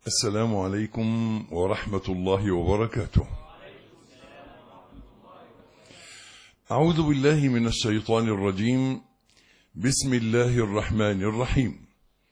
السلام عليكم ورحمة الله وبركاته. أعوذ بالله من الشيطان الرجيم. بسم الله الرحمن الرحيم.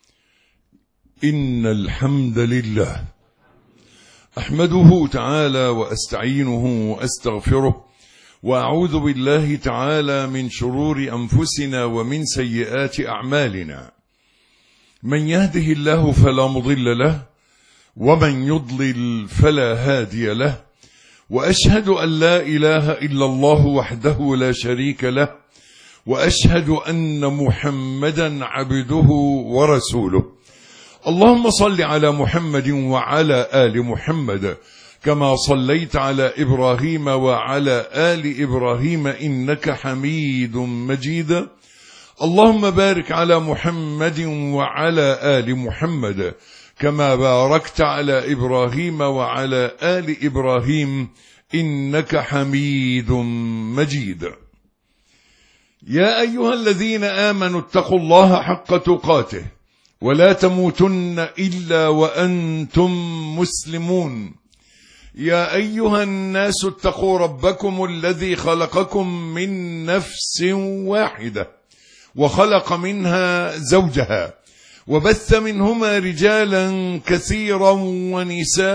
إن الحمد لله أحمده تعالى وأستعينه وأستغفره، وأعوذ بالله تعالى من شرور أنفسنا ومن سيئات أعمالنا. من يهده الله فلا مضل له، ومن يضلل فلا هادي له، وأشهد أن لا إله إلا الله وحده لا شريك له، وأشهد أن محمدا عبده ورسوله. اللهم صل على محمد وعلى آل محمد كما صليت على إبراهيم وعلى آل إبراهيم إنك حميد مجيد. اللهم بارك على محمد وعلى آل محمد كما باركت على إبراهيم وعلى آل إبراهيم إنك حميد مجيد. يا أيها الذين آمنوا اتقوا الله حق تقاته ولا تموتن إلا وأنتم مسلمون. يا أيها الناس اتقوا ربكم الذي خلقكم من نفس واحدة وخلق منها زوجها وبث منهما رجالا كثيرا ونساء،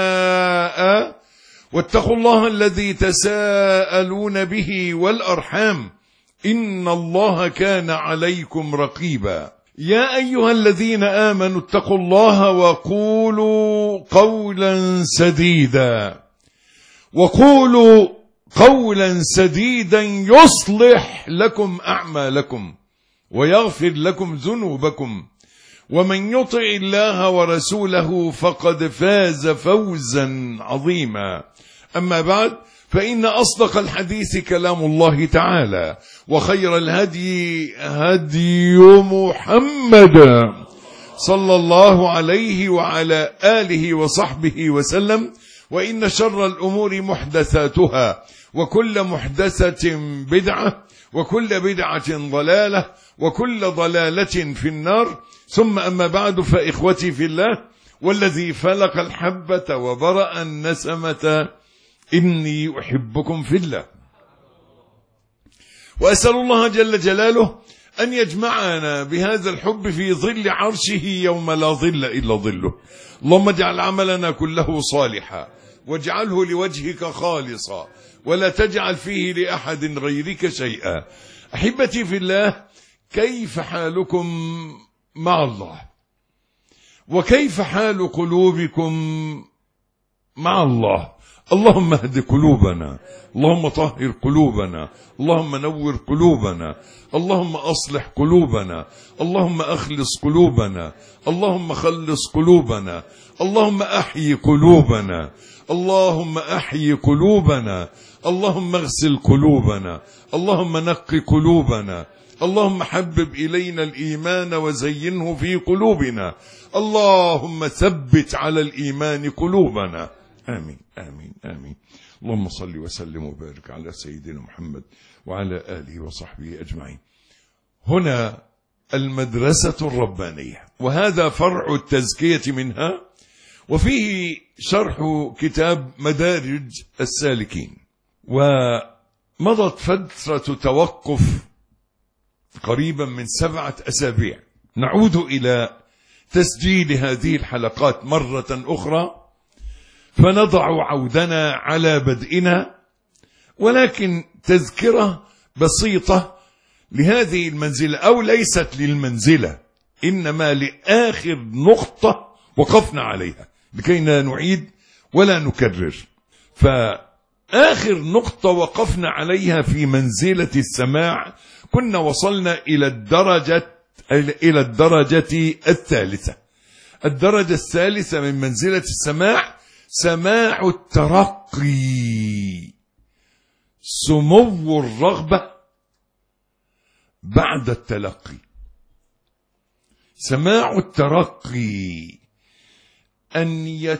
واتقوا الله الذي تساءلون به والأرحام إن الله كان عليكم رقيبا. يا أيها الذين آمنوا اتقوا الله وقولوا قولا سديدا يصلح لكم أعمالكم ويغفر لكم ذنوبكم، ومن يطع الله ورسوله فقد فاز فوزا عظيما. أما بعد، فإن أصدق الحديث كلام الله تعالى، وخير الهدي هدي محمد صلى الله عليه وعلى آله وصحبه وسلم، وإن شر الأمور محدثاتها، وكل محدثة بدعة، وكل بدعة ضلالة، وكل ضلالة في النار. ثم أما بعد، فإخوتي في الله، والذي فلق الحبة وبرأ النسمة، إني أحبكم في الله، وأسأل الله جل جلاله أن يجمعنا بهذا الحب في ظل عرشه يوم لا ظل إلا ظله. اللهم اجعل عملنا كله صالحا، واجعله لوجهك خالصا، ولا تجعل فيه لأحد غيرك شيئا. أحبتي في الله، كيف حالكم مع الله؟ وكيف حال قلوبكم مع الله؟ اللهم اهد قلوبنا، اللهم طهر قلوبنا، اللهم نور قلوبنا، اللهم أصلح قلوبنا، اللهم أخلص قلوبنا، اللهم خلص قلوبنا، اللهم أحيي قلوبنا، اللهم أحيي قلوبنا، اللهم اغسل قلوبنا، اللهم نق قلوبنا، اللهم حبب إلينا الإيمان وزينه في قلوبنا، اللهم ثبت على الإيمان قلوبنا. آمين آمين آمين. اللهم صل وسلم وبارك على سيدنا محمد وعلى آله وصحبه أجمعين. هنا المدرسة الربانية، وهذا فرع التزكية منها، وفيه شرح كتاب مدارج السالكين. ومضت فترة توقف قريبا من 7 أسابيع، نعود إلى تسجيل هذه الحلقات مرة أخرى، فنضع عودنا على بدئنا، ولكن تذكرة بسيطة لهذه المنزلة، أو ليست للمنزلة، إنما لآخر نقطة وقفنا عليها لكي لا نعيد ولا نكرر. فآخر نقطة وقفنا عليها في منزلة السماع، كنا وصلنا إلى الدرجة الثالثة. الدرجة الثالثة من منزلة السماع سماع الترقي، سمو الرغبة بعد التلقي. سماع الترقي أن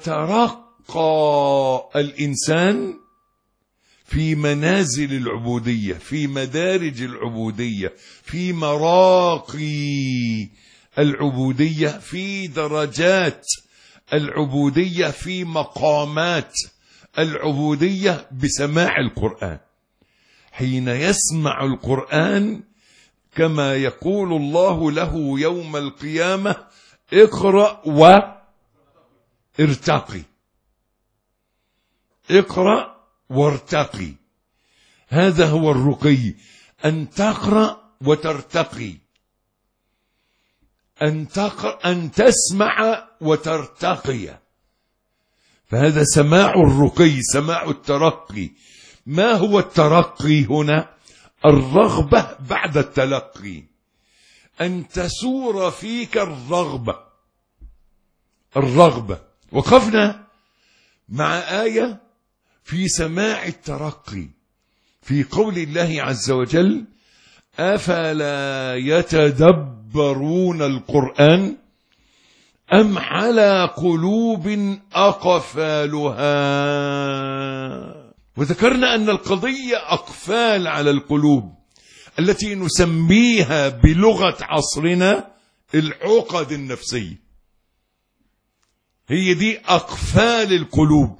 يترقى الإنسان في منازل العبودية، في مدارج العبودية، في مراقي العبودية، في درجات العبودية في مقامات العبودية بسماع القرآن. حين يسمع القرآن كما يقول الله له يوم القيامة: اقرأ وارتقي، اقرأ وارتقي. هذا هو الرقي، أن تقرأ وترتقي، أن تسمع وترتقي. فهذا سماع الرقي، سماع الترقي. ما هو الترقي هنا؟ الرغبة بعد التلقي، أن تسور فيك الرغبة. وقفنا مع آية في سماع الترقي في قول الله عز وجل: أفلا يتدبرون القرآن أم على قلوب أقفالها. وذكرنا أن القضية أقفال على القلوب التي نسميها بلغة عصرنا العقد النفسية. هي دي أقفال القلوب.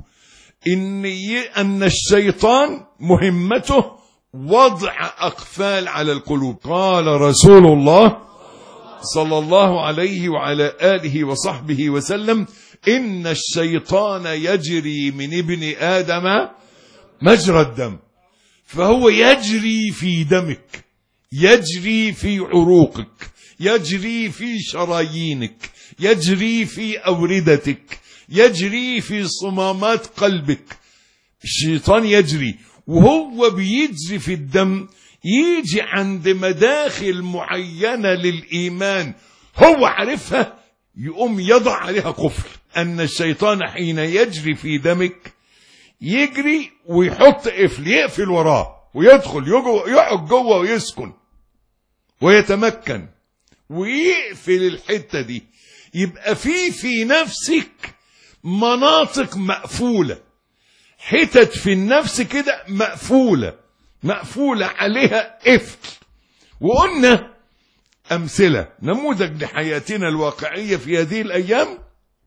أن الشيطان مهمته وضع أقفال على القلوب. قال رسول الله صلى الله عليه وعلى آله وصحبه وسلم: إن الشيطان يجري من ابن آدم مجرى الدم. فهو يجري في دمك، يجري في عروقك، يجري في شرايينك، يجري في أوردتك، يجري في صمامات قلبك. الشيطان يجري، وهو بيجري في الدم يجي عند مداخل معينة للإيمان هو عارفها، يقوم يضع عليها قفل. أن الشيطان حين يجري في دمك يجري ويحط قفل، يقفل وراه ويدخل يقعد جوه ويسكن ويتمكن ويقفل الحتة دي. يبقى في نفسك مناطق مقفولة، حتت في النفس كده مقفولة عليها قفل. وقلنا أمثلة نموذج لحياتنا الواقعية في هذه الأيام،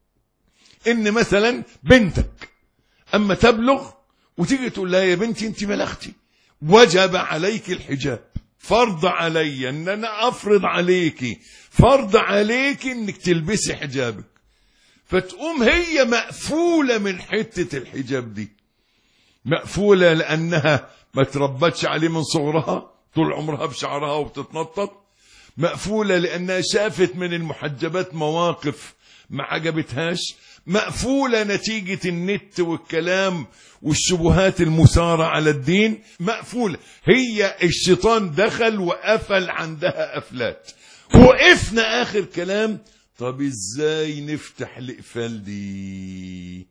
إن مثلا بنتك أما تبلغ وتيجي تقول لها: يا بنتي أنت بلغتي، وجب عليك الحجاب، فرض علي أن أنا أفرض عليكي، فرض عليكي أنك تلبسي حجابك. فتقوم هي مقفولة من حتة الحجاب دي، مقفولة لأنها ما تربتش عليه من صغرها، طول عمرها بشعرها وبتتنطط. مقفولة لأنها شافت من المحجبات مواقف ما عجبتهاش. مقفولة نتيجة النت والكلام والشبهات المثارة على الدين. مقفولة، هي الشيطان دخل وقفل عندها قفلات. وقفنا آخر كلام: طب ازاي نفتح الإقفال دي؟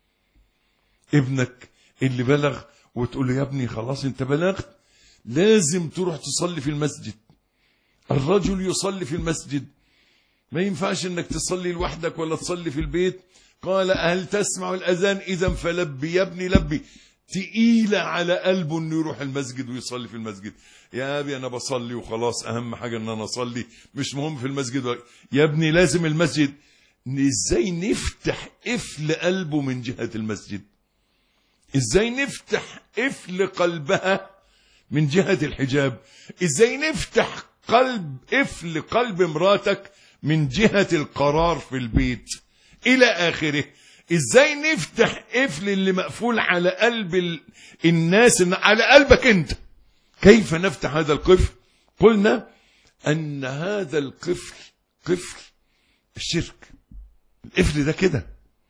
ابنك اللي بلغ وتقول له: يا ابني خلاص انت بلغت، لازم تروح تصلي في المسجد. الرجل يصلي في المسجد، ما ينفعش انك تصلي لوحدك ولا تصلي في البيت. قال: هل تسمع الأذان؟ إذا فلبي يا ابني لبي. تقيلة على قلبه انه يروح المسجد ويصلي في المسجد. يا ابي انا بصلي وخلاص، اهم حاجة ان انا اصلي، مش مهم في المسجد. يا ابني لازم المسجد. ازاي نفتح قفل قلبه من جهة المسجد؟ ازاي نفتح قفل قلبها من جهة الحجاب؟ ازاي نفتح قفل قلب مراتك من جهة القرار في البيت الى اخره؟ ازاي نفتح قفل اللي مقفول على قلب الناس على قلبك انت؟ كيف نفتح هذا القفل؟ قلنا ان هذا القفل قفل الشرك. القفل ده كده.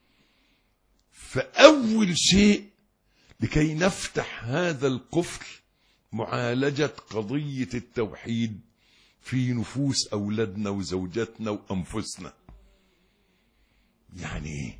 فاول شيء لكي نفتح هذا القفل معالجة قضية التوحيد في نفوس أولادنا وزوجاتنا وأنفسنا. يعني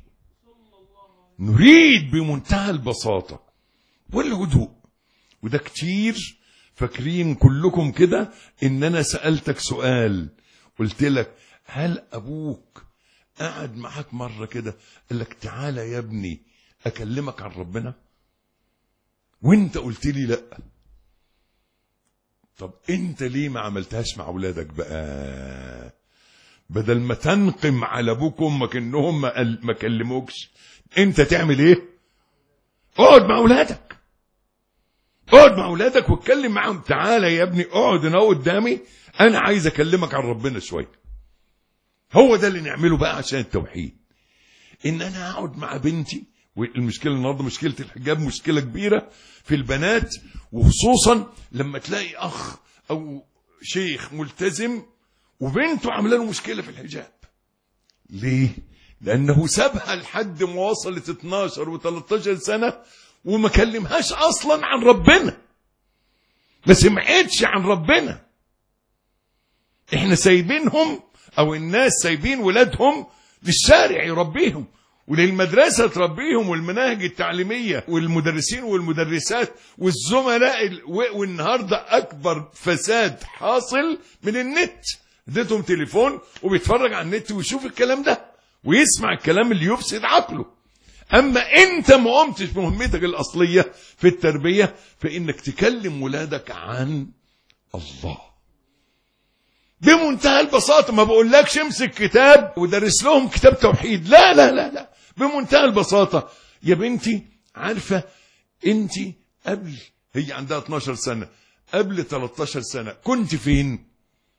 نريد بمنتهى البساطة والهدوء، وده كتير فاكرين كلكم كده إن أنا سألتك سؤال، قلت لك: هل أبوك قعد معاك مرة كده قال لك: تعالى يا ابني أكلمك عن ربنا؟ وانت قلت لي لا. طب انت ليه ما عملتهاش مع اولادك بقى؟ بدل ما تنقم على ابوك وامك انهم ما كلموكش، انت تعمل ايه؟ اقعد مع اولادك، اقعد مع اولادك واتكلم معهم. تعالى يا ابني اقعد هنا قدامي، انا عايز اكلمك عن ربنا شويه. هو ده اللي نعمله بقى عشان التوحيد. ان انا اقعد مع بنتي، والمشكله النهارده مشكله الحجاب مشكله كبيره في البنات، وخصوصا لما تلاقي اخ او شيخ ملتزم وبنته عامله له مشكله في الحجاب. ليه؟ لانه سابها لحد ما وصلت 12 و13 سنه وما كلمهاش اصلا عن ربنا، ما سمعتش عن ربنا. احنا سايبينهم، او الناس سايبين ولادهم للشارع يربيهم وللمدرسة تربيهم، والمناهج التعليمية والمدرسين والمدرسات والزملاء. والنهاردة أكبر فساد حاصل من النت. اديتهم تليفون وبيتفرج على النت ويشوف الكلام ده ويسمع الكلام اللي يفسد عقله. أما أنت ما قمتش بمهمتك الأصلية في التربية، فإنك تكلم ولادك عن الله بمنتهى البساطة. ما بقولكش امسك كتاب ودرس لهم كتاب توحيد، لا لا لا لا، بمنتهى البساطة. يا بنتي عارفة انت قبل، هي عندها 12 سنة، قبل 13 سنة كنت فين؟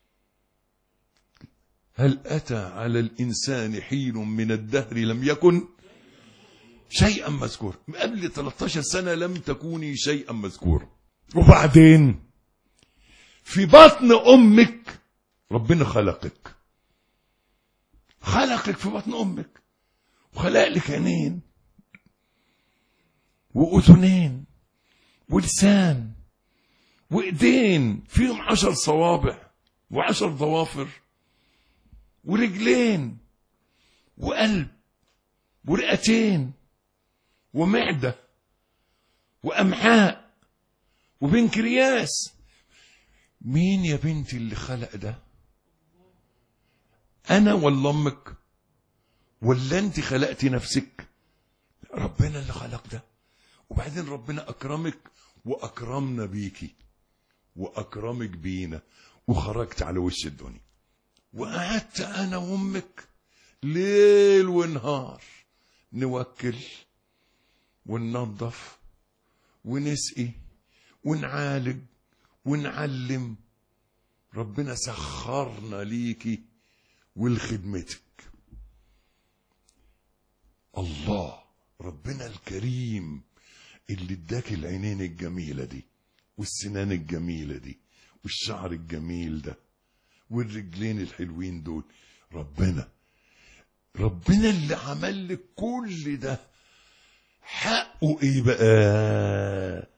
هل أتى على الإنسان حين من الدهر لم يكن شيئا مذكور؟ قبل 13 سنة لم تكوني شيئا مذكور. وبعدين في بطن أمك ربنا خلقك في بطن أمك، وخلق لك عينين وأذنين ولسان وإيدين فيهم 10 صوابع و10 ضوافر ورجلين وقلب ورئتين ومعدة وأمعاء وبنكرياس. مين يا بنتي اللي خلق ده؟ أنا ولا أمك؟ ولا أنت خلقتي نفسك؟ ربنا اللي خلق ده. وبعدين ربنا أكرمك وأكرمنا بيكي وأكرمك بينا، وخرجت على وش الدنيا، وقعدت أنا وأمك ليل ونهار نوكل وننظف ونسقي ونعالج ونعلم. ربنا سخرنا ليكي ولخدمتك. الله ربنا الكريم اللي اداك العينين الجميلة دي والسنان الجميلة دي والشعر الجميل ده والرجلين الحلوين دول. ربنا اللي عمل لك كل ده، حقه ايه بقى؟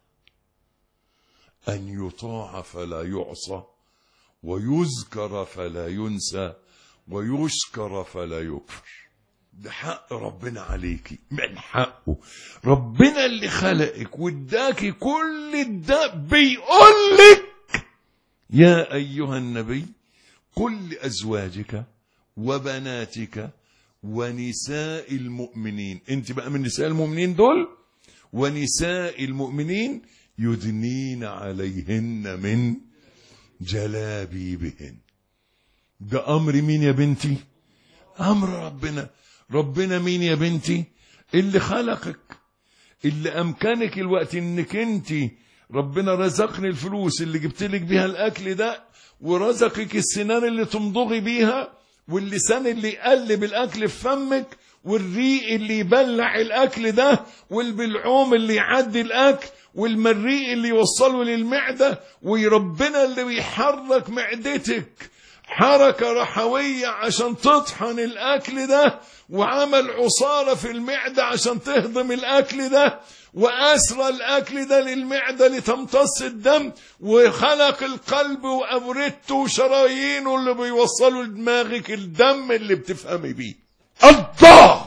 أن يطاع فلا يعصى، ويذكر فلا ينسى، ويشكر فلا يكفر. ده حق ربنا عليكي، من حقه. ربنا اللي خلقك واداكي كل ده بيقولك يا أيها النبي قل لأزواجك وبناتك ونساء المؤمنين. انت بقى من نساء المؤمنين دول. ونساء المؤمنين يدنين عليهن من جلابيبهن. ده أمر مين يا بنتي؟ أمر ربنا. ربنا مين يا بنتي؟ اللي خلقك، اللي أمكنك الوقت انك انت، ربنا رزقني الفلوس اللي جبتلك بيها الأكل ده، ورزقك السنان اللي تمضغي بيها، واللسان اللي يقلب الأكل في فمك، والريق اللي يبلع الأكل ده، والبلعوم اللي يعدي الأكل، والمريء اللي يوصله للمعدة، وربنا اللي بيحرك معدتك حركة رحوية عشان تطحن الأكل ده، وعمل عصارة في المعدة عشان تهضم الأكل ده، وأسرى الأكل ده للمعدة لتمتص الدم، وخلق القلب وأوردته وشرايينه اللي بيوصلوا لدماغك الدم اللي بتفهمي بيه. الله!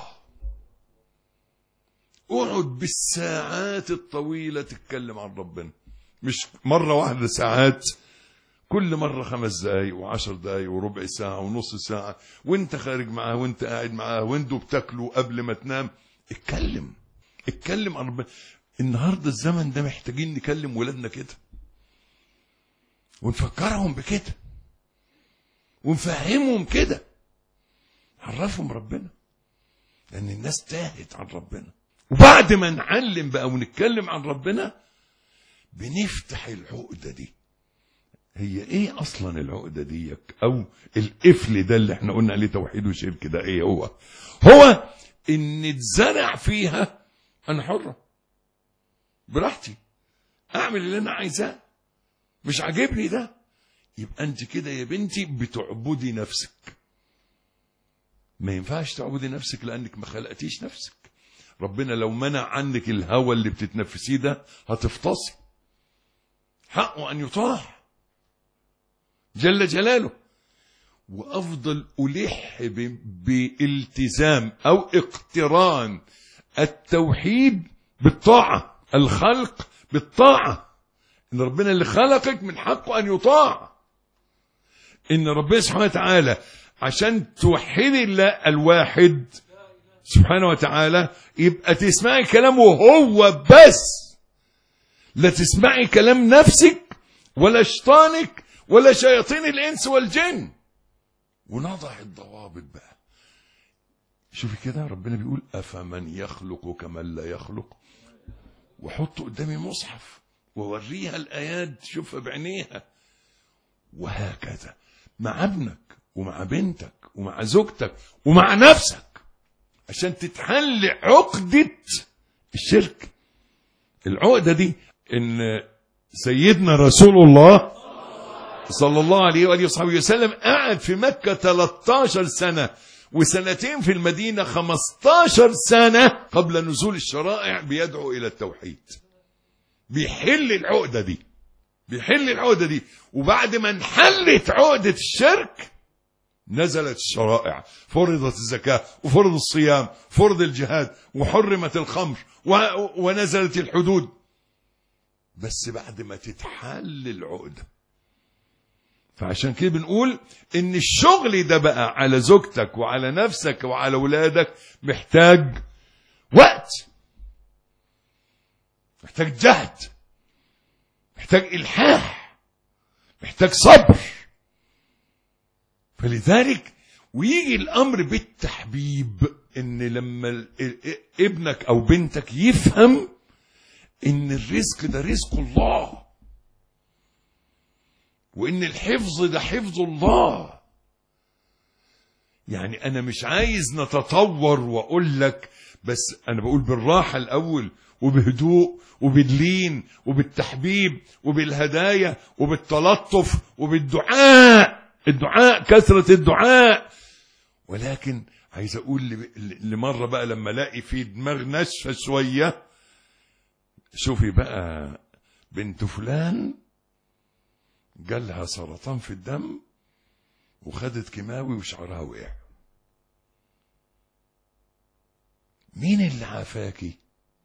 اقعد بالساعات الطويلة تتكلم عن ربنا، مش مرة واحدة ساعات، كل مرة 5 دقايق و10 دقايق وربع ساعة ونص ساعة، وانت خارج معاه وانت قاعد معاه وانتوا بتاكلوا قبل ما تنام. اتكلم عن ربنا. النهاردة الزمن ده محتاجين نكلم ولادنا كده، ونفكرهم بكده، ونفهمهم كده. عرفهم ربنا، لأن الناس تاهت عن ربنا. وبعد ما نعلم بقى ونتكلم عن ربنا بنفتح العقدة دي. هي ايه اصلا العقدة دي او القفل ده اللي احنا قلنا عليه توحيد وشرك ده؟ ايه هو ان اتزرع فيها انا حرة براحتي اعمل اللي انا عايزاه، مش عاجبني ده، يبقى انت كده يا بنتي بتعبدي نفسك. ما ينفعش تعبدي نفسك لانك ما خلقتيش نفسك. ربنا لو منع عنك الهوى اللي بتتنفسيه ده هتفتصي. حقه ان يطاع جل جلاله. وافضل الح بالتزام او اقتران التوحيد بالطاعة، الخلق بالطاعة. ان ربنا اللي خلقك من حقه ان يطاع. ان ربنا سبحانه وتعالى عشان توحدي الله الواحد سبحانه وتعالى يبقى تسمعي كلامه هو بس، لا تسمعي كلام نفسك ولا شيطانك ولا شياطين الانس والجن. ونضع الضوابط بقى. شوفي كده ربنا بيقول افمن يخلق كمن لا يخلق. وحط قدامي مصحف ووريها الايات تشوفها بعينيها. وهكذا مع ابنك ومع بنتك ومع زوجتك ومع نفسك عشان تتحل عقدة الشرك. العقدة دي ان سيدنا رسول الله صلى الله عليه وآله وصحبه وسلم قعد في مكة 13 سنة وسنتين في المدينة 15 سنة قبل نزول الشرائع بيدعو إلى التوحيد. بيحل العقدة دي. وبعد ما انحلت عقدة الشرك نزلت الشرائع، فرضت الزكاة وفرض الصيام، فرض الجهاد، وحرمت الخمر، ونزلت الحدود. بس بعد ما تتحل العقدة. فعشان كده بنقول ان الشغل ده بقى على زوجتك وعلى نفسك وعلى ولادك محتاج وقت، محتاج جهد، محتاج إلحاح، محتاج صبر. فلذلك ويجي الأمر بالتحبيب، ان لما ابنك او بنتك يفهم ان الرزق ده رزق الله، وان الحفظ ده حفظ الله. يعني انا مش عايز نتطور واقول لك، بس انا بقول بالراحة الاول وبهدوء وباللين وبالتحبيب وبالهدايا وبالتلطف وبالدعاء، كثرة الدعاء. ولكن عايز اقول لمرة بقى لما الاقي في دماغ ناشفة شوية، شوفي بقى بنت فلان جالها سرطان في الدم وخدت كيماوي وشعرها وقع. مين اللي عافاكي؟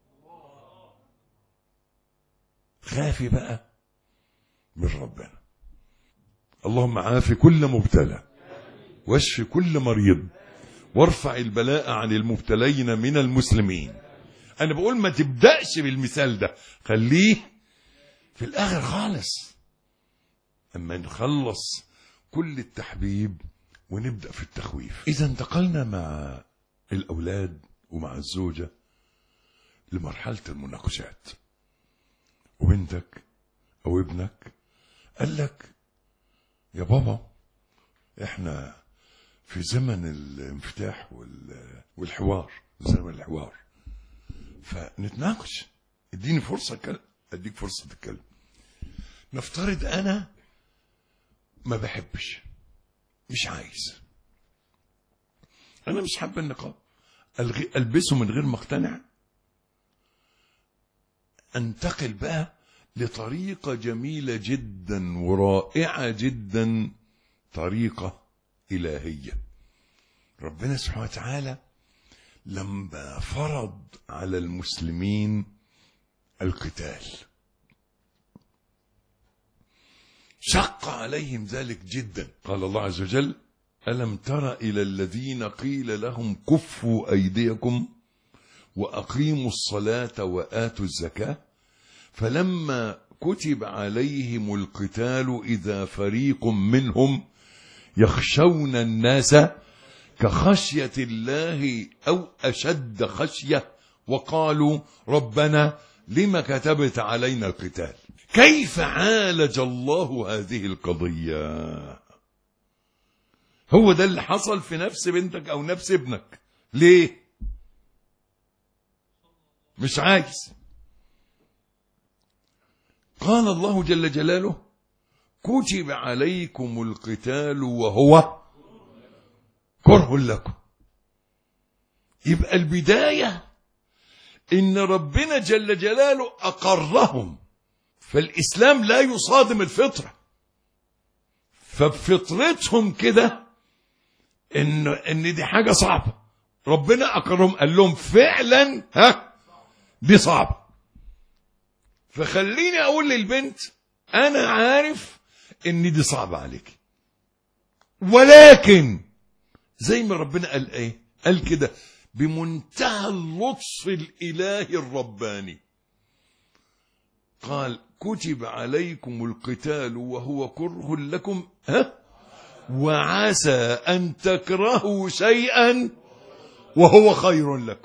خافي بقى من ربنا. اللهم عافي كل مبتلى واشف كل مريض وارفع البلاء عن المبتلين من المسلمين. انا بقول ما تبدأش بالمثال ده، خليه في الاخر خالص اما نخلص كل التحبيب ونبدأ في التخويف. اذا انتقلنا مع الاولاد ومع الزوجة لمرحلة المناقشات، وبنتك او ابنك قال لك يا بابا احنا في زمن الانفتاح والحوار، زمن الحوار، فنتناقش، اديني فرصة اتكلم، اديك فرصة تتكلم. نفترض انا ما بحبش، مش عايز، انا مش حابب النقاب، البسه من غير ما اقتنع. انتقل بقى لطريقة جميلة جدا ورائعة جدا، طريقة إلهية. ربنا سبحانه وتعالى لما فرض على المسلمين القتال شق عليهم ذلك جدا. قال الله عز وجل ألم تر إلى الذين قيل لهم كفوا أيديكم وأقيموا الصلاة وآتوا الزكاة فلما كتب عليهم القتال إذا فريق منهم يخشون الناس كخشية الله أو أشد خشية، وقالوا ربنا لما كتبت علينا القتال. كيف عالج الله هذه القضية؟ هو ده اللي حصل في نفس بنتك أو نفس ابنك. ليه؟ مش عايز. قال الله جل جلاله كتب عليكم القتال وهو كره لكم. يبقى البداية إن ربنا جل جلاله أقرهم، فالإسلام لا يصادم الفطرة، فبفطرتهم كده إن دي حاجة صعبة، ربنا أقرهم قال لهم فعلا دي صعبة. فخليني أقول للبنت أنا عارف إن دي صعبة عليك، ولكن زي ما ربنا قال إيه؟ قال كده بمنتهى اللطف الإلهي الرباني، قال كتب عليكم القتال وهو كره لكم وعسى أن تكرهوا شيئا وهو خير لكم،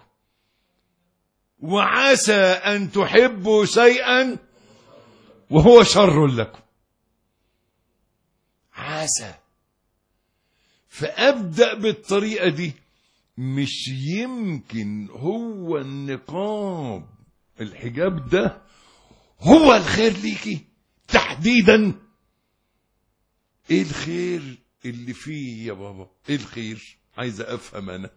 وعسى أن تحبوا شيئا وهو شر لكم. عسى. فأبدأ بالطريقة دي. مش يمكن هو النقاب الحجاب ده هو الخير ليكي تحديدا؟ ايه الخير اللي فيه يا بابا؟ ايه الخير؟ عايزة افهم انا.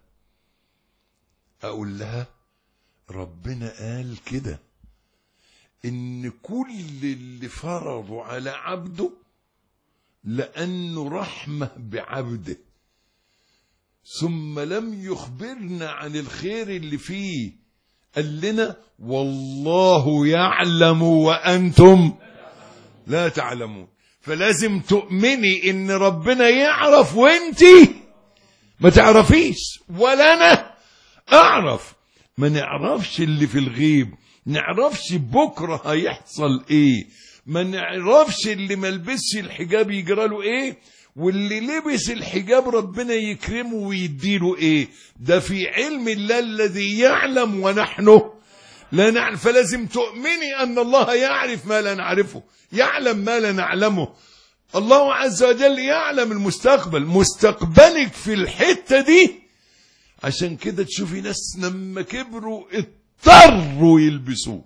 اقول لها ربنا قال كده ان كل اللي فرضوا على عبده لانه رحمة بعبده، ثم لم يخبرنا عن الخير اللي فيه، قال لنا والله يعلم وأنتم لا تعلمون. فلازم تؤمني ان ربنا يعرف وانتي ما تعرفيش، ولا انا اعرف. ما نعرفش اللي في الغيب، نعرفش بكرة هيحصل ايه، ما نعرفش اللي ملبسش الحجاب يجراله ايه، واللي لبس الحجاب ربنا يكرمه ويديله ايه. ده في علم الله الذي يعلم ونحن لا نعلم. فلازم تؤمني ان الله يعرف ما لا نعرفه، يعلم ما لا نعلمه. الله عز وجل يعلم المستقبل، مستقبلك في الحتة دي. عشان كده تشوفي ناس لما كبروا اضطروا يلبسوه،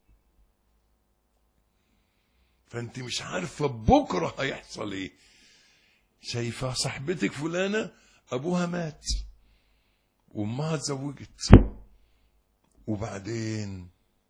فانت مش عارفة بكرة هيحصل ايه. شايفة صاحبتك فلانة ابوها مات وامها اتزوجت، وبعدين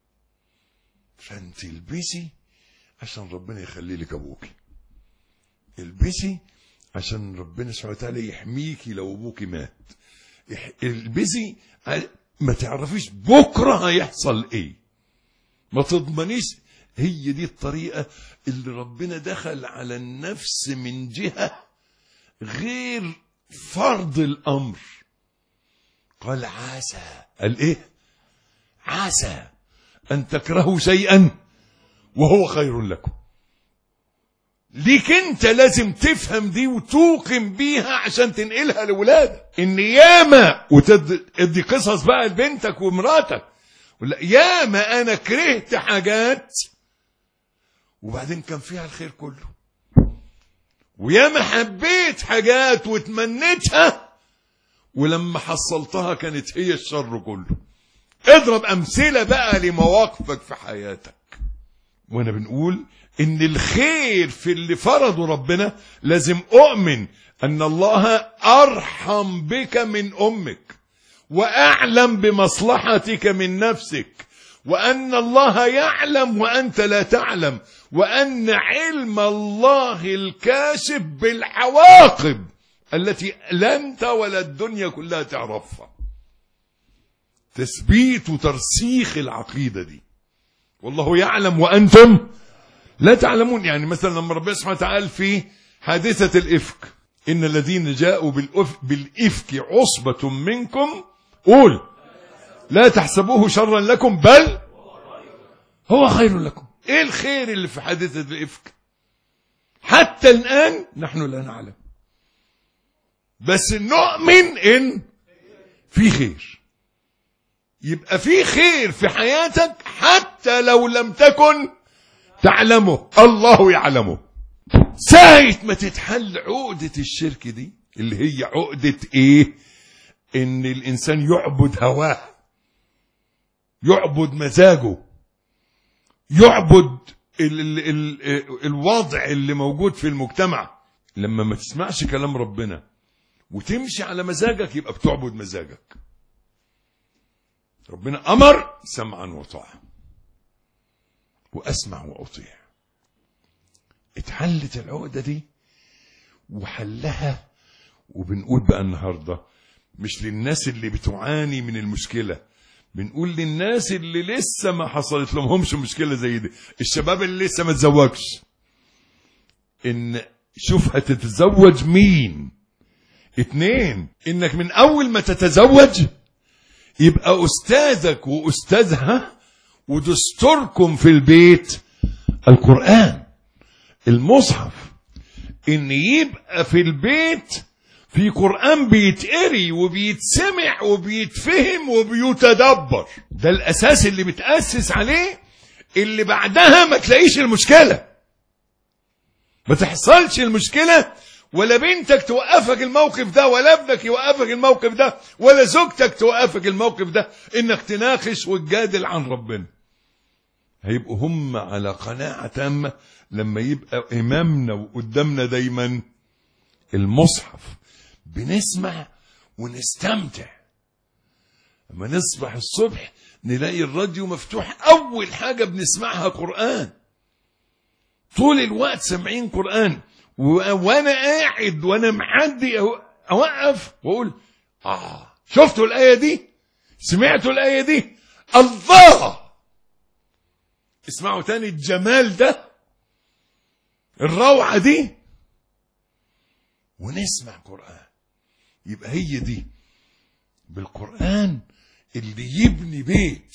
فانت البسي عشان ربنا يخلي لك ابوك، البسي عشان ربنا سبحانه وتعالى يحميكي لو ابوك مات، البسي ما تعرفيش بكره هيحصل ايه، ما تضمنيش. هي دي الطريقة اللي ربنا دخل على النفس من جهة غير فرض الامر. قال عسى، قال ايه؟ عسى ان تكرهوا شيئا وهو خير لكم. ليك انت لازم تفهم دي وتوقن بيها عشان تنقلها لولادك. ان ياما وتدي قصص بقى لبنتك ومراتك، ياما انا كرهت حاجات وبعدين كان فيها الخير كله، وياما حبيت حاجات وتمنيتها ولما حصلتها كانت هي الشر كله. اضرب امثلة بقى لمواقفك في حياتك. وانا بنقول ان الخير في اللي فرضه ربنا لازم اؤمن ان الله ارحم بك من امك، واعلم بمصلحتك من نفسك، وان الله يعلم وانت لا تعلم، وان علم الله الكاشف بالعواقب التي لا انت ولا الدنيا كلها تعرفها. تثبيت وترسيخ العقيدة دي. والله يعلم وأنتم لا تعلمون. يعني مثلا لما ربنا سبحانه وتعالى في حادثة الإفك، إن الذين جاءوا بالإفك عصبة منكم، قول لا تحسبوه شرا لكم بل هو خير لكم. إيه الخير اللي في حادثة الإفك؟ حتى الآن نحن لا نعلم. بس نؤمن ان في خير. يبقى في خير في حياتك حتى لو لم تكن تعلمه، الله يعلمه. ساعة ما تتحل عقدة الشرك دي اللي هي عقدة ايه؟ ان الانسان يعبد هواه، يعبد مزاجه، يعبد الوضع اللي موجود في المجتمع. لما ما تسمعش كلام ربنا وتمشي على مزاجك يبقى بتعبد مزاجك. ربنا أمر سمعا وطاعة وأسمع وأطيع. اتحلت العقدة دي وحلها. وبنقول بقى النهاردة مش للناس اللي بتعاني من المشكلة، بنقول للناس اللي لسه ما حصلت لهمش مشكلة زي دي، الشباب اللي لسه ما تزوجش، ان شوف هتتزوج مين. 2، انك من اول ما تتزوج يبقى استاذك واستاذها ودستوركم في البيت القرآن المصحف، ان يبقى في البيت في قرآن بيتقري وبيتسمع وبيتفهم وبيتدبر. ده الاساس اللي بتأسس عليه، اللي بعدها ما تلاقيش المشكلة، ما تحصلش المشكلة، ولا بنتك توقفك الموقف ده، ولا ابنك يوقفك الموقف ده، ولا زوجتك توقفك الموقف ده، انك تناقش وتجادل عن ربنا. هيبقوا هم على قناعة تامة لما يبقى امامنا وقدامنا دايما المصحف، بنسمع ونستمتع. لما نصبح الصبح نلاقي الراديو مفتوح، اول حاجة بنسمعها قرآن، طول الوقت سامعين قرآن. وانا قاعد وانا معدي اوقف واقول شفتوا الآية دي؟ سمعتوا الآية دي؟ الله! اسمعوا تاني الجمال ده، الروعة دي، ونسمع قرآن. يبقى هي دي بالقرآن اللي يبني بيت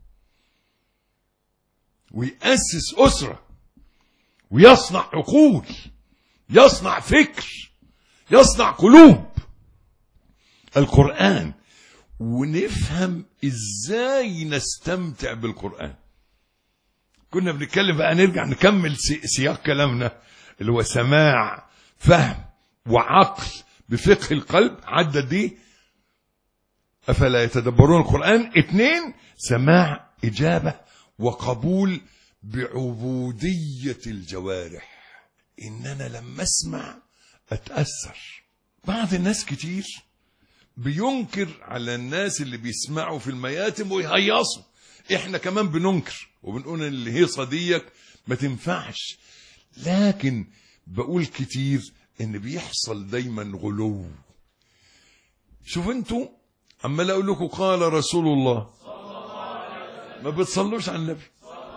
ويأسس أسرة ويصنع عقول، يصنع فكر، يصنع قلوب. القرآن. ونفهم ازاي نستمتع بالقرآن. كنا بنتكلم بقى، نرجع نكمل سياق كلامنا اللي هو سماع، فهم، وعقل بفقه القلب. عدد دي أفلا يتدبرون القرآن. 2، سماع، إجابة وقبول بعبودية الجوارح، إن أنا لما أسمع أتأثر. بعض الناس كتير بينكر على الناس اللي بيسمعوا في المياتم ويهيصوا. إحنا كمان بننكر وبنقول إن الهيصة ديك ما تنفعش، لكن بقول كتير إن بيحصل دايما غلو. شوف انتوا عمال اقول لكم قال رسول الله، ما بتصلوش على النبي،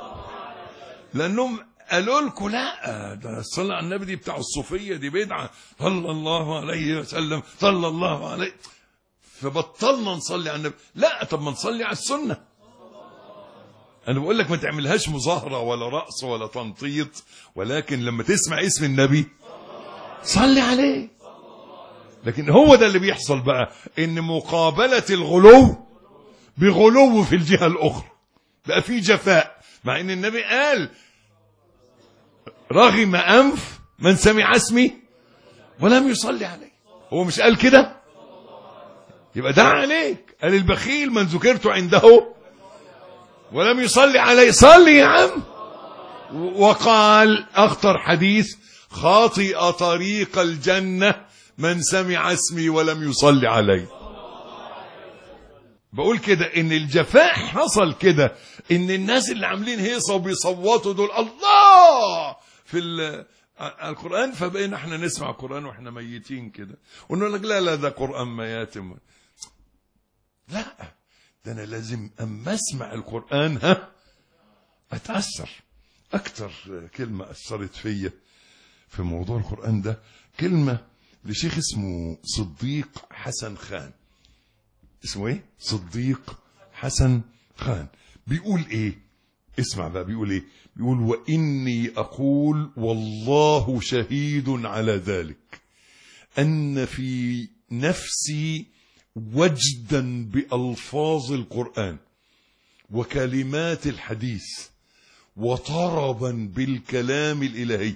لانهم قالوا لكم لا، ده الصلاه على النبي دي بتاع الصوفيه، دي بدعه، صلى الله عليه وسلم، صلى الله عليه، فبطلنا نصلي على النبي. لا، طب ما نصلي على السنه. انا بقول لك ما تعملهاش مظاهره ولا رقص ولا تنطيط، ولكن لما تسمع اسم النبي صلي عليه. لكن هو ده اللي بيحصل بقى، ان مقابلة الغلو بغلو في الجهة الاخرى، بقى في جفاء، مع ان النبي قال رغم انف من سمع اسمي ولم يصلي عليه. هو مش قال كده؟ يبقى دعا عليك. قال البخيل من ذكرت عنده ولم يصلي عليه، صلي يا عم. وقال اخطر حديث، خاطئ طريق الجنة من سمع اسمي ولم يصلي علي. بقول كده ان الجفاء حصل كده، ان الناس اللي عاملين هيصة وبيصوتوا دول الله في القرآن، فبقينا احنا نسمع القرآن واحنا ميتين كده ونقول لك لا ده قرآن مياتم. لا، ده انا لازم اما اسمع القرآن اتأثر. اكتر كلمة اثرت فيا في موضوع القرآن ده كلمة لشيخ اسمه صديق حسن خان. اسمه ايه؟ صديق حسن خان. بيقول ايه؟ اسمع بقى بيقول ايه. بيقول واني اقول والله شهيد على ذلك ان في نفسي وجدا بألفاظ القرآن وكلمات الحديث وطربا بالكلام الإلهي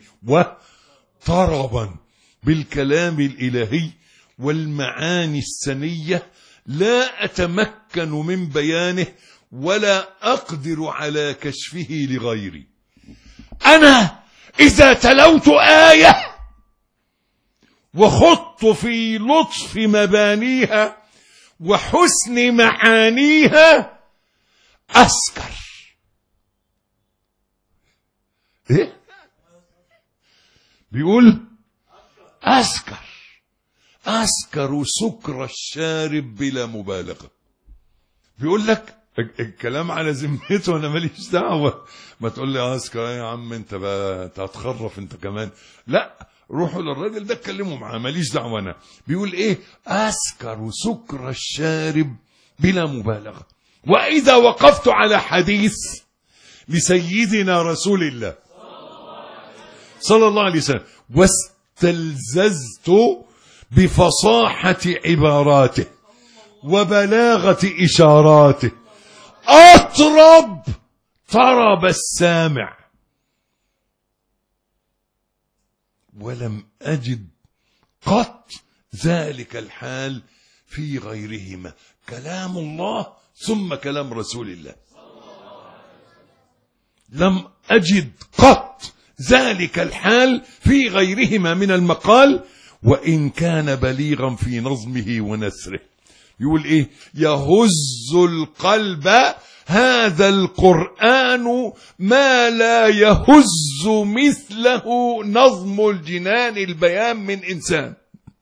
والمعاني السنية لا أتمكن من بيانه ولا أقدر على كشفه لغيري. أنا إذا تلوت آية وخضت في لطف مبانيها وحسن معانيها أسكر. إيه؟ بيقول أسكر سكر الشارب بلا مبالغة. بيقول لك الكلام على ذمته، انا ماليش دعوه. ما تقول لي اسكر يا عم انت بقى هتخرف انت كمان. لا، روحوا للراجل ده اتكلموا معاه، ماليش دعوه انا. بيقول ايه؟ اسكر سكر الشارب بلا مبالغه. واذا وقفت على حديث لسيدنا رسول الله صلى الله عليه وسلم واستلذذت بفصاحه عباراته وبلاغه اشاراته أطرب طرب السامع، ولم أجد قط ذلك الحال في غيرهما. كلام الله ثم كلام رسول الله. لم أجد قط ذلك الحال في غيرهما من المقال وإن كان بليغا في نظمه ونثره. يقول ايه؟ يهز القلب هذا القرآن ما لا يهز مثله نظم الجنان البيان من إنسان،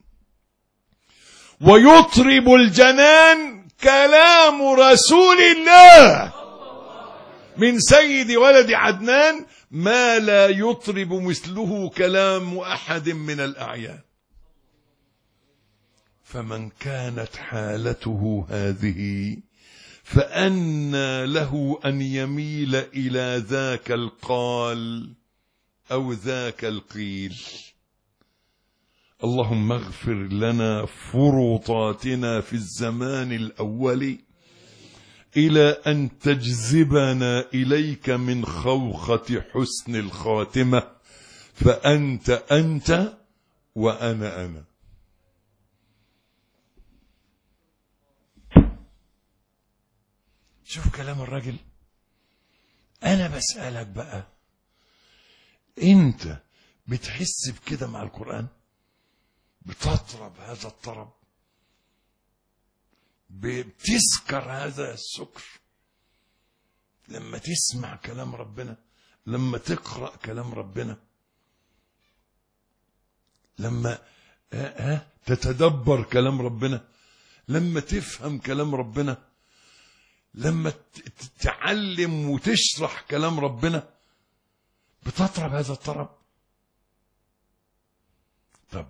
ويطرب الجنان كلام رسول الله من سيد ولد عدنان ما لا يطرب مثله كلام أحد من الأعيان. فمن كانت حالته هذه فأنى له أن يميل إلى ذاك القال أو ذاك القيل. اللهم اغفر لنا فرطاتنا في الزمان الأول إلى أن تجذبنا إليك من خوخة حسن الخاتمة، فأنت أنت وأنا أنا. شوف كلام الراجل. أنا بسألك بقى، أنت بتحس بكده مع القرآن؟ بتطرب هذا الطرب؟ بتسكر هذا السكر لما تسمع كلام ربنا، لما تقرأ كلام ربنا، لما تتدبر كلام ربنا، لما تفهم كلام ربنا، لما تتعلم وتشرح كلام ربنا، بتطرب هذا الطرب؟ طب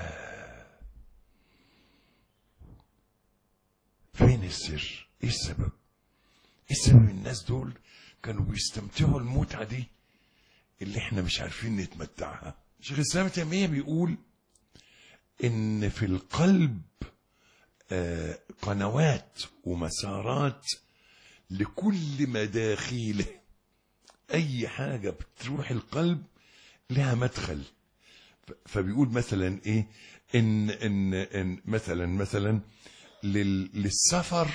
فين السر؟ ايه السبب؟ ايه السبب الناس دول كانوا بيستمتعوا المتعة دي اللي احنا مش عارفين نتمتعها؟ شيخ الإسلام ابن تيمية بيقول ان في القلب قنوات ومسارات لكل مداخيله. اي حاجة بتروح القلب لها مدخل. فبيقول مثلا ايه؟ ان مثلا للسفر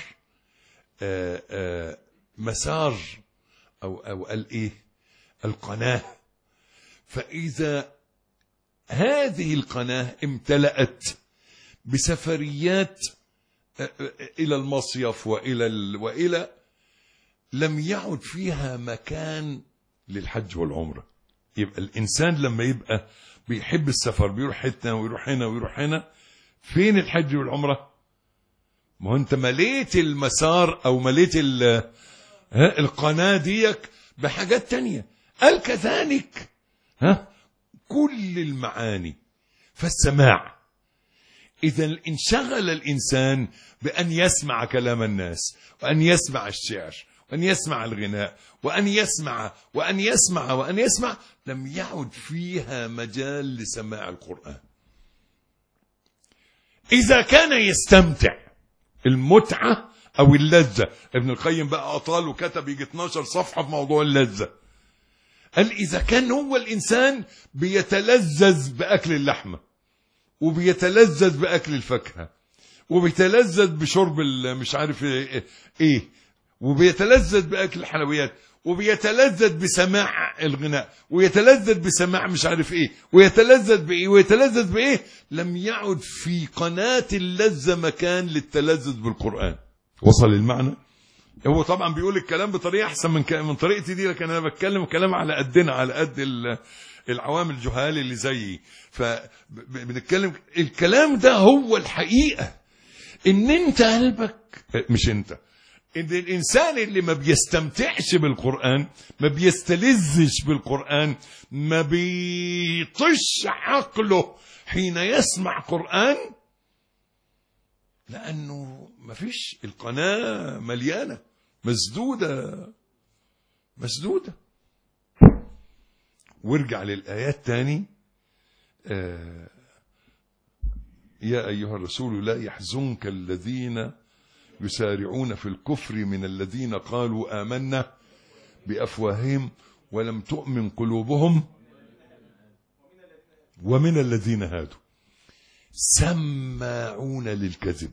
مسار او قال ايه؟ القناة. فاذا هذه القناة امتلأت بسفريات الى المصيف والى لم يعد فيها مكان للحج والعمرة. يبقى الانسان لما يبقى بيحب السفر، بيروح حتة ويروح هنا ويروح هنا، فين الحج والعمرة؟ ما هو انت مليت المسار او مليت القناة ديك بحاجات تانية. قال كذلك كل المعاني. فالسماع، إذا انشغل الإنسان بأن يسمع كلام الناس، وأن يسمع الشعر، وأن يسمع الغناء، وأن يسمع وأن يسمع وأن يسمع، لم يعد فيها مجال لسماع القرآن. إذا كان يستمتع المتعة أو اللذة. ابن القيم بقى أطال وكتب يجي 12 صفحة في موضوع اللذة. قال إذا كان هو الإنسان بيتلذذ بأكل اللحمة وبيتلذذ بأكل الفاكهة وبيتلذذ بشرب مش عارف إيه وبيتلذذ بأكل الحلويات وبيتلذذ بسماع الغناء ويتلذذ بسماع مش عارف إيه ويتلذذ بإيه ويتلذذ بإيه، لم يعد في قناة اللذة مكان للتلذذ بالقرآن. وصل المعنى؟ هو طبعا بيقول الكلام بطريقة أحسن من طريقتي دي، لكن أنا بتكلم كلام على قدنا، على قد العوام الجهال اللي زيي. فبنتكلم الكلام ده هو الحقيقة، إن أنت قلبك مش أنت، إن الإنسان اللي ما بيستمتعش بالقرآن، ما بيستلذش بالقرآن، ما بيطش عقله حين يسمع قرآن، لأنه ما فيش، القناة مليانة مسدودة. وارجع للآيات تاني. يا أيها الرسول لا يحزنك الذين يسارعون في الكفر من الذين قالوا آمنا بأفواههم ولم تؤمن قلوبهم ومن الذين هادوا سماعون للكذب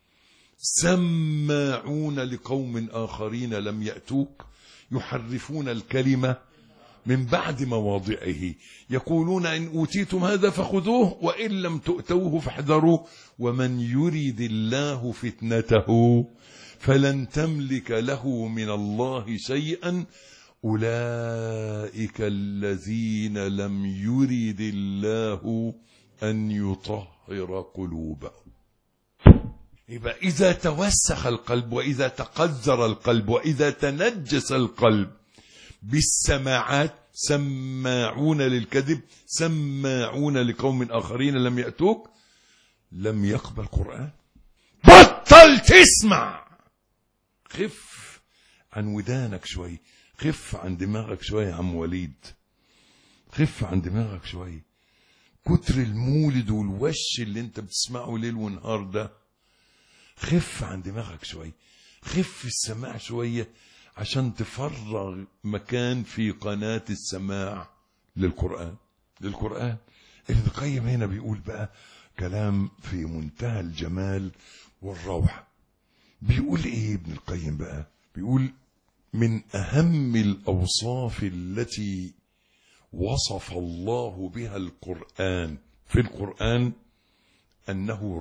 سماعون لقوم آخرين لم يأتوك يحرفون الكلمة من بعد مواضعه يقولون إن أوتيتم هذا فخذوه وإن لم تؤتوه فاحذروا ومن يريد الله فتنته فلن تملك له من الله شيئا أولئك الذين لم يرد الله أن يطهر قلوبهم. يبقى إذا توسخ القلب وإذا تقذر القلب وإذا تنجس القلب بالسماعات، سماعون للكذب سماعون لقوم آخرين لم يأتوك، لم يقبل القرآن. بطل تسمع، خف عن ودانك شوي، خف عن دماغك شوي يا عم وليد، خف عن دماغك شوي. كتر المولد والوش اللي انت بتسمعه ليل ونهار ده، خف عن دماغك شوي، خف السماع شوية عشان تفرغ مكان في قناة السماع للقرآن. ابن القيم هنا بيقول بقى كلام في منتهى الجمال والروعة. بيقول ايه ابن القيم بقى؟ بيقول من أهم الأوصاف التي وصف الله بها القرآن في القرآن أنه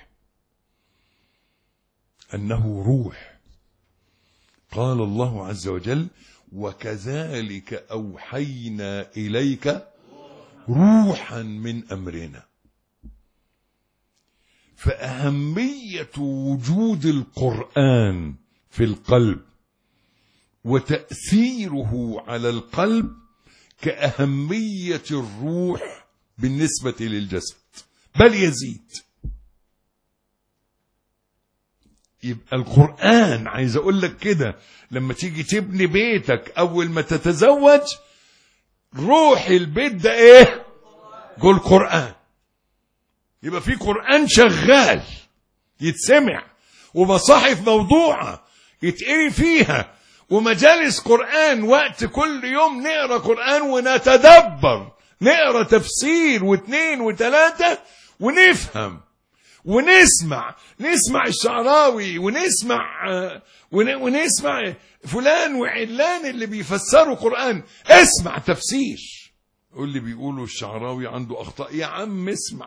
روح. قال الله عز وجل وكذلك أوحينا إليك روحا من أمرنا. فأهمية وجود القرآن في القلب وتأثيره على القلب كأهمية الروح بالنسبة للجسد، بل يزيد. يبقى القرآن، عايز أقول لك كده، لما تيجي تبني بيتك أول ما تتزوج، روح البيت ده إيه؟ قول قرآن. يبقى في قرآن شغال يتسمع، ومصاحف موضوعة يتقري فيها، ومجالس قرآن وقت كل يوم نقرأ قرآن ونتدبر، نقرأ تفسير واثنين وثلاثة ونفهم ونسمع الشعراوي ونسمع فلان وعلان اللي بيفسروا قرآن. اسمع تفسير. قول لي بيقولوا الشعراوي عنده أخطاء، يا عم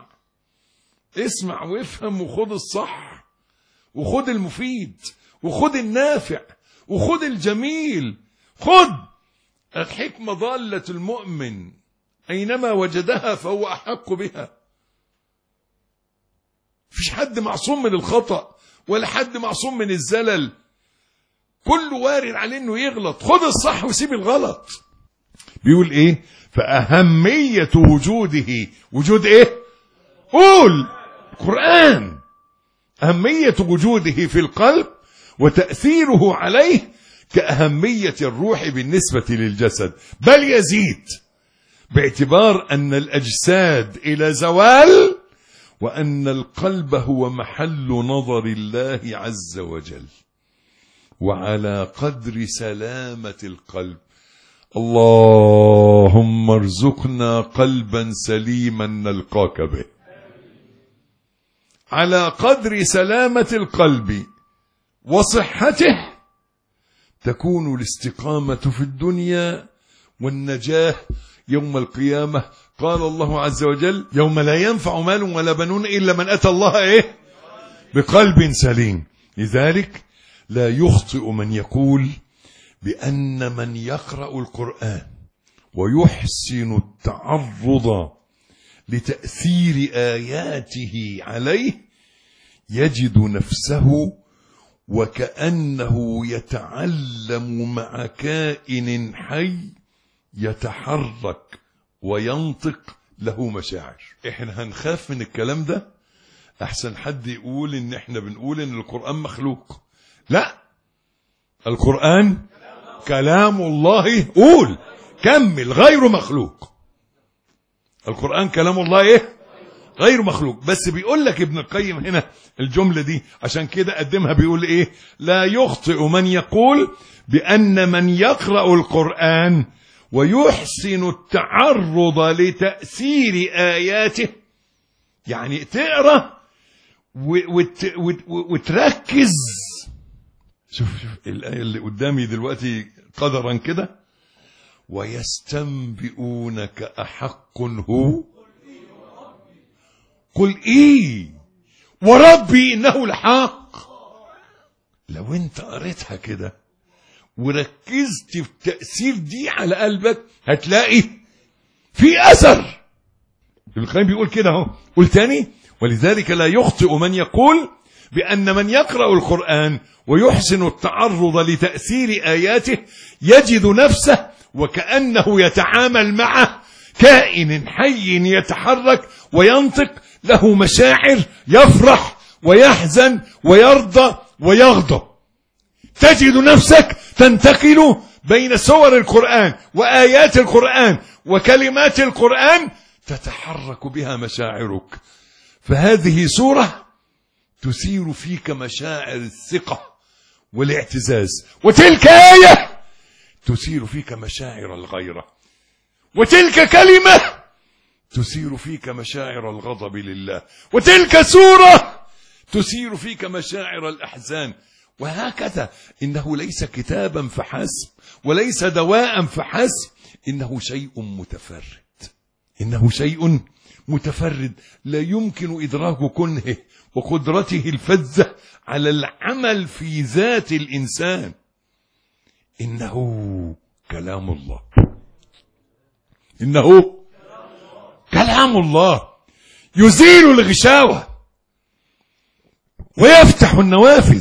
اسمع وافهم وخد الصح وخد المفيد وخد النافع وخد الجميل. خد الحكمة ضالة المؤمن أينما وجدها فهو أحق بها. فيش حد معصوم من الخطأ ولا حد معصوم من الزلل، كله وارد عليه انه يغلط. خد الصح وسيب الغلط. بيقول ايه؟ فأهمية وجوده، وجود ايه؟ قول قرآن. أهمية وجوده في القلب وتأثيره عليه كأهمية الروح بالنسبة للجسد، بل يزيد، باعتبار أن الأجساد إلى زوال وأن القلب هو محل نظر الله عز وجل. وعلى قدر سلامة القلب، اللهم ارزقنا قلبا سليما نلقاك به. على قدر سلامة القلب وصحته تكون الاستقامة في الدنيا والنجاة يوم القيامة. قال الله عز وجل: يوم لا ينفع مال ولا بنون إلا من أتى الله بقلب سليم. لذلك لا يخطئ من يقول بأن من يقرأ القرآن ويحسن التعرض لتأثير آياته عليه يجد نفسه وكأنه يتعلم مع كائن حي يتحرك وينطق له مشاعر. احنا هنخاف من الكلام ده احسن حد يقول ان احنا بنقول ان القرآن مخلوق. لا، القرآن كلام الله. قول كمل، غير مخلوق. القرآن كلام الله غير مخلوق. بس بيقول لك ابن القيم هنا الجملة دي عشان كده قدمها، بيقول لا يخطئ من يقول بأن من يقرأ القرآن ويحسن التعرض لتأثير آياته، يعني تقرأ وتركز. شوف الآية اللي قدامي دلوقتي قدرا كده: ويستنبئونك أحق هو قل وربي إنه لحق. لو انت قريتها كده وركزت في التأثير دي على قلبك هتلاقي في أثر. ابن القيم بيقول كده اهو. قول تاني: ولذلك لا يخطئ من يقول بأن من يقرأ القرآن ويحسن التعرض لتأثير آياته يجد نفسه وكأنه يتعامل مع كائن حي يتحرك وينطق له مشاعر، يفرح ويحزن ويرضى ويغضب. تجد نفسك تنتقل بين سور القرآن وآيات القرآن وكلمات القرآن تتحرك بها مشاعرك. فهذه سورة تثير فيك مشاعر الثقة والاعتزاز، وتلك آية تثير فيك مشاعر الغيرة، وتلك كلمة تثير فيك مشاعر الغضب لله، وتلك سورة تثير فيك مشاعر الأحزان. وهكذا إنه ليس كتابا فحسب وليس دواء فحسب، إنه شيء متفرد. إنه شيء متفرد لا يمكن إدراك كنهه وقدرته الفذة على العمل في ذات الإنسان. إنه كلام الله. إنه كلام الله يزيل الغشاوة ويفتح النوافذ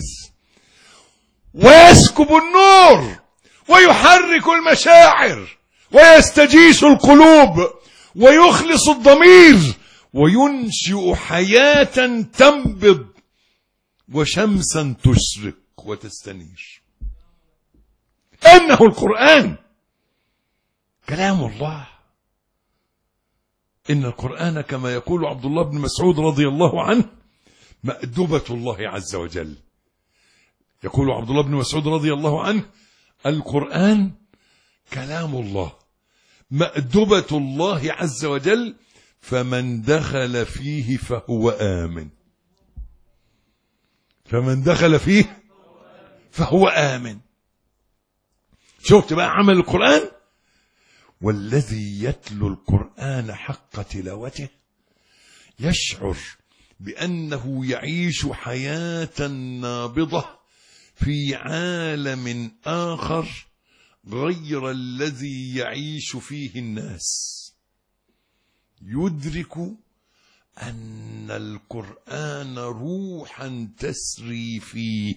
ويسكب النور ويحرك المشاعر ويستجيش القلوب ويخلص الضمير وينشئ حياة تنبض وشمسا تشرق وتستنير. إنه القرآن كلام الله. إن القرآن كما يقول عبد الله بن مسعود رضي الله عنه مأدبة الله عز وجل. يقول عبد الله بن مسعود رضي الله عنه: القرآن كلام الله مأدبة الله عز وجل، فمن دخل فيه فهو آمن. فمن دخل فيه فهو آمن. شفت بقى عمل القرآن؟ والذي يتلو القرآن حق تلاوته يشعر بأنه يعيش حياة نابضة في عالم آخر غير الذي يعيش فيه الناس. يدرك أن القرآن روحا تسري فيه.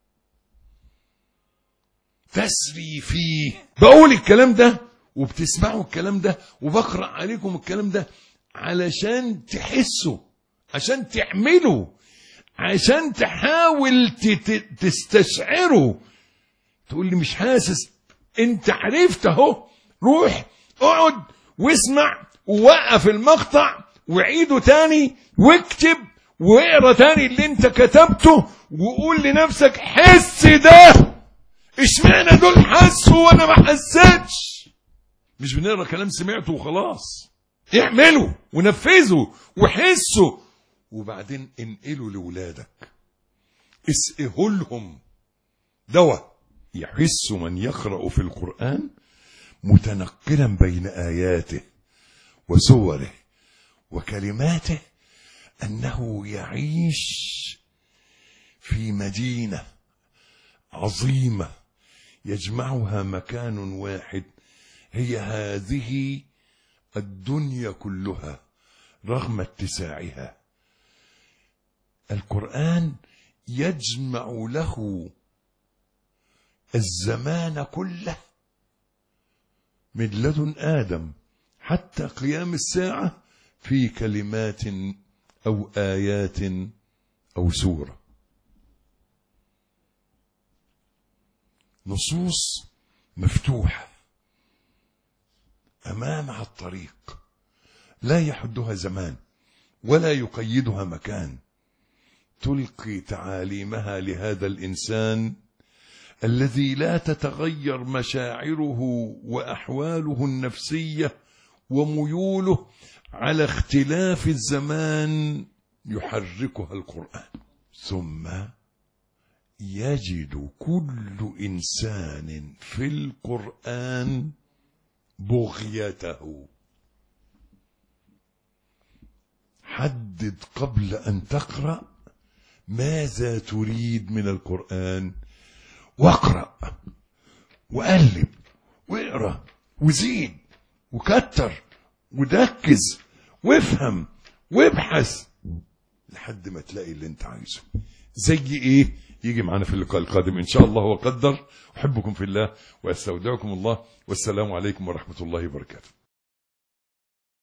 بقول الكلام ده وبتسمعوا الكلام ده وبقرأ عليكم الكلام ده علشان تحسوا، عشان تعملوا، عشان تحاول تستشعروا. تقول لي مش حاسس. انت عرفت اهو. روح اقعد واسمع ووقف المقطع وعيده تاني واكتب واقرا تاني اللي انت كتبته وقول لنفسك حس ده، اشمعنى دول حسوا وانا ما حسيتش. مش بنقرا كلام سمعته وخلاص، اعملوا ونفذوا وحسوا، وبعدين انقلوا لولادك، اسقه لهم دواء يحس من يقرأ في القرآن متنقلا بين آياته وسوره وكلماته أنه يعيش في مدينة عظيمة يجمعها مكان واحد، هي هذه الدنيا كلها رغم اتساعها. القرآن يجمع له الزمان كله من لدن آدم حتى قيام الساعة في كلمات أو آيات أو سورة، نصوص مفتوحة أمامها الطريق، لا يحدها زمان ولا يقيدها مكان، تلقي تعاليمها لهذا الإنسان الذي لا تتغير مشاعره وأحواله النفسية وميوله على اختلاف الزمان، يحركها القرآن. ثم يجد كل إنسان في القرآن بغيته. حدد قبل أن تقرأ ماذا تريد من القرآن، واقرأ وقلب واقرأ وزيد وكتر وركز وافهم وابحث لحد ما تلاقي اللي انت عايزه. زي ايه؟ يجي معنا في اللقاء القادم ان شاء الله وقدر. احبكم في الله واستودعكم الله، والسلام عليكم ورحمة الله وبركاته.